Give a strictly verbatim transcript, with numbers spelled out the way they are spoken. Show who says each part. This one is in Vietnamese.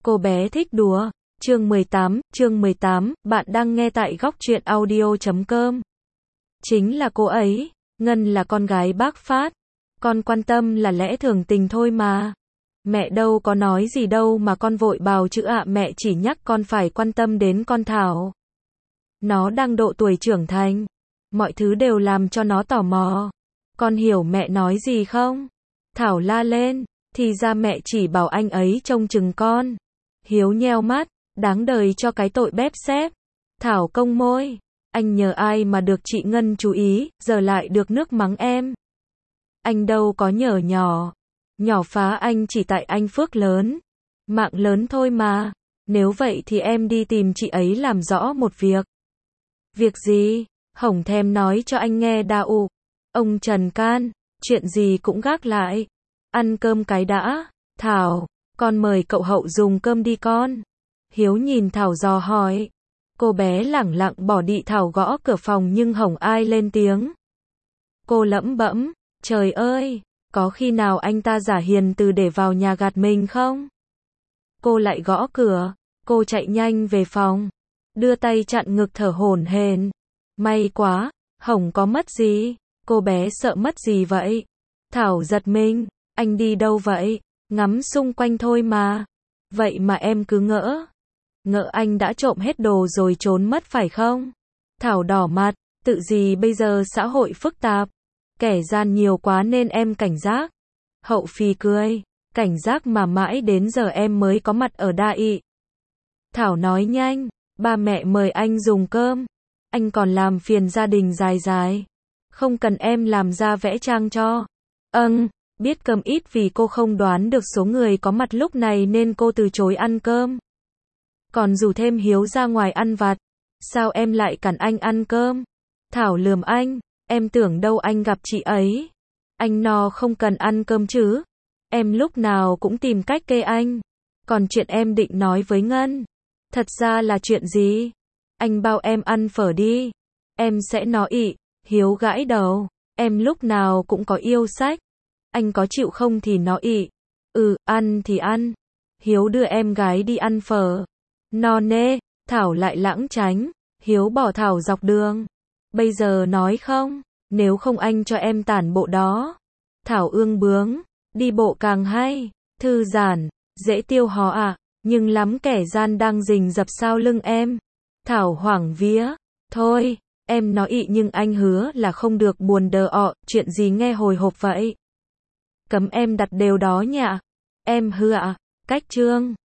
Speaker 1: Cô bé thích đùa. Chương mười tám, chương mười tám, bạn đang nghe tại góc truyện audio chấm com. Chính là cô ấy, Ngân là con gái bác Phát. Con quan tâm là lẽ thường tình thôi mà. Mẹ đâu có nói gì đâu mà con vội bào chữa ạ, mẹ chỉ nhắc con phải quan tâm đến con Thảo. Nó đang độ tuổi trưởng thành. Mọi thứ đều làm cho nó tò mò. Con hiểu mẹ nói gì không? Thảo la lên. Thì ra mẹ chỉ bảo anh ấy trông chừng con. Hiếu nheo mắt. Đáng đời cho cái tội bép xép. Thảo cong môi. Anh nhờ ai mà được chị Ngân chú ý, giờ lại được nước mắng em. Anh đâu có nhờ nhỏ. Nhỏ phá anh chỉ tại anh phước lớn. Mạng lớn thôi mà. Nếu vậy thì em đi tìm chị ấy làm rõ một việc. Việc gì? Hổng thèm nói cho anh nghe đa ụ. Ông Trần can. Chuyện gì cũng gác lại. Ăn cơm cái đã. Thảo, con mời cậu Hậu dùng cơm đi con. Hiếu nhìn Thảo dò hỏi. Cô bé lẳng lặng bỏ đi. Thảo gõ cửa phòng nhưng hổng ai lên tiếng. Cô lẩm bẩm, trời ơi, có khi nào anh ta giả hiền từ để vào nhà gạt mình không? Cô lại gõ cửa. Cô chạy nhanh về phòng, đưa tay chặn ngực thở hổn hển. May quá, hổng có mất gì. Cô bé sợ mất gì vậy? Thảo giật mình. Anh đi đâu vậy? Ngắm xung quanh thôi mà. Vậy mà em cứ ngỡ. Ngỡ anh đã trộm hết đồ rồi trốn mất phải không? Thảo đỏ mặt. Tự gì bây giờ xã hội phức tạp. Kẻ gian nhiều quá nên em cảnh giác. Hậu phì cười. Cảnh giác mà mãi đến giờ em mới có mặt ở Đa-ị. Thảo nói nhanh. Ba mẹ mời anh dùng cơm. Anh còn làm phiền gia đình dài dài. Không cần em làm ra vẽ trang cho. Âng, biết cơm ít vì cô không đoán được số người có mặt lúc này nên cô từ chối ăn cơm. Còn rủ thêm Hiếu ra ngoài ăn vặt. Sao em lại cản anh ăn cơm? Thảo lườm anh. Em tưởng đâu anh gặp chị ấy. Anh no không cần ăn cơm chứ. Em lúc nào cũng tìm cách kê anh. Còn chuyện em định nói với Ngân. Thật ra là chuyện gì? Anh bao em ăn phở đi. Em sẽ nói ị. Hiếu gãi đầu. Em lúc nào cũng có yêu sách. Anh có chịu không thì nói ị. Ừ, ăn thì ăn. Hiếu đưa em gái đi ăn phở. No nê. Thảo lại lãng tránh. Hiếu bỏ Thảo dọc đường. Bây giờ nói không? Nếu không anh cho em tản bộ đó. Thảo ương bướng. Đi bộ càng hay. Thư giãn. Dễ tiêu hóa à. Nhưng lắm kẻ gian đang rình rập sau lưng em. Thảo hoảng vía. Thôi, em nói ị nhưng anh hứa là không được buồn đờ ọ. Chuyện gì nghe hồi hộp vậy? Cấm em đặt đều đó nhạ. Em hứa ạ. Cách chương.